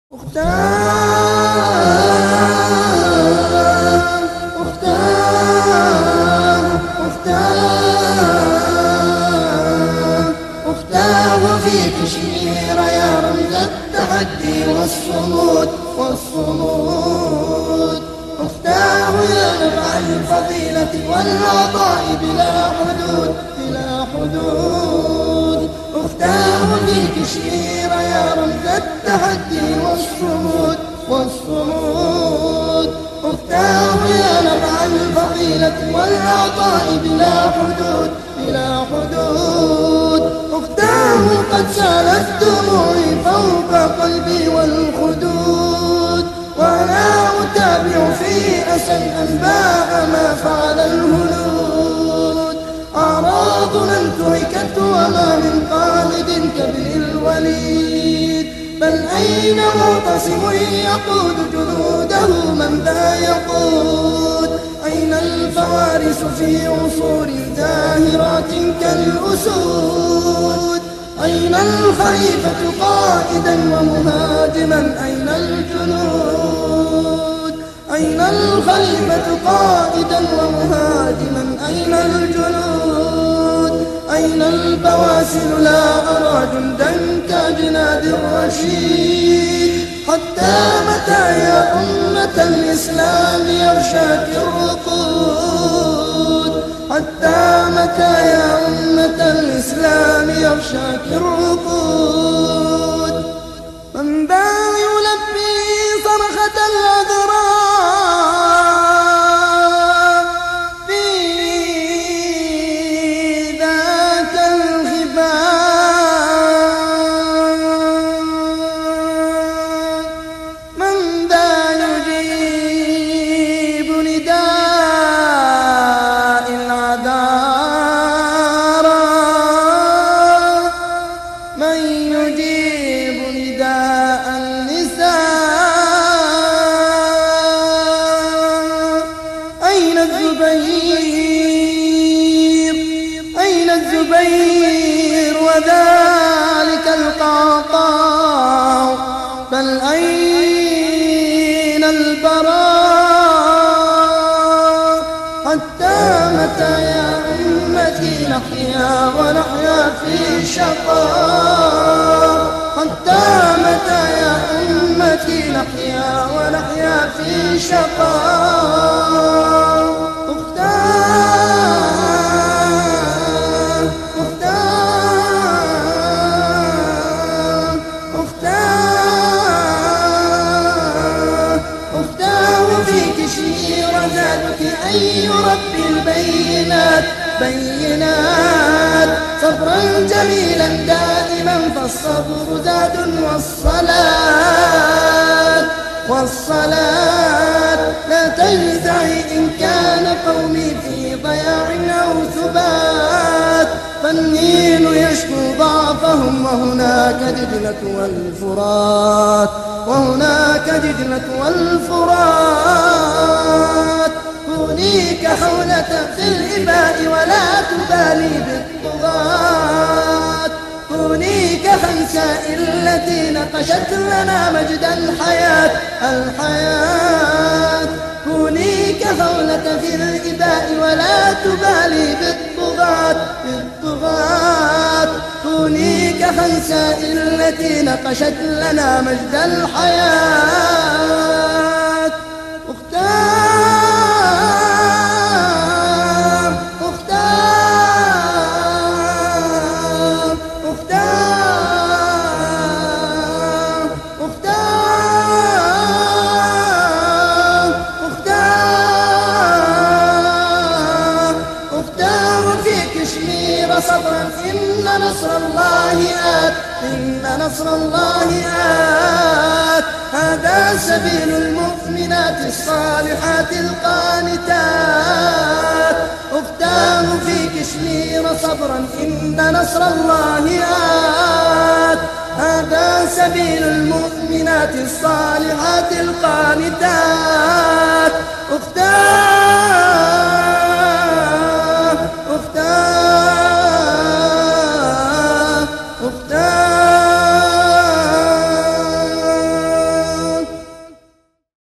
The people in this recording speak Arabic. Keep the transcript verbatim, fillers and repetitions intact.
أختاه أختاه أختاه أختاه في كشمير يا رمز التحدي والصمود والصمود أختاه يا نبع الفضيلة والعطاء بلا حدود بلا حدود أختاه في كشمير يا رمز التحدي والصمود والصمود أختاه يا نبع الفضيلة والعطاء بلا حدود بلا حدود أختاه قد سالت دموعي فوق قلبي والخدود وأنا أتابع في أسى أنباء ما فعل الهنود أعراضنا انتهكت وما من قائد كابن الوليد بل أين معتصم يقود جنوده من ذا يقود أين الفوارس في عصور زاهرات كالأسود أين الخليفة قائدا ومهاجما أين الجنود أين الخليفة قائدا ومهاجما أين الجنود أين البواسل لا أرى جندا كجناد الرشيد حتى متى يا أمة الإسلام يغشاك الرقود حتى متى يا أمة الإسلام يغشاك الرقود من ذا يلبي صرخة الأذرار في ذاك الخفاء من ذا يجيب نداء العذارى من يجيب نداء النساء أين الزبير أين الزبير وذلك القعقاع بل أين البراء حتى متى يا أمتي نحيا ونحيا في شقاء حتى متى يا أمتي نحيا ونحيا في شقاء أختاه أختاه أختاه أختاه في كشمير زادك أي رب البينات بينات صبرا جميلا دائما فالصبر زاد والصلاة والصلاة لا تجزعي إن كان قومي في ضياع أو ثبات فالنيل يشكو ضعفهم وهناك دجلة والفرات وهناك دجلة والفرات كوني كحولة في الإباء ولا تبالي بالطغاة كوني كخنساء التي نقشت لنا مجد الحياة الحياة كوني كحولة في الإباء ولا تبالي بالطغاة بالطغاة كوني كخنساء التي نقشت لنا مجد الحياة أختاه أختاه أختاه أختاه أختاه أختاه في كشمير صبرا إن نصر الله آت إن نصر الله آت هذا سبيل المؤمنات الصالحات القانتات أختاه في كشمير صبرا إن نصر الله آت هذا سبيل المؤمنات الصالحات القانتات أختاه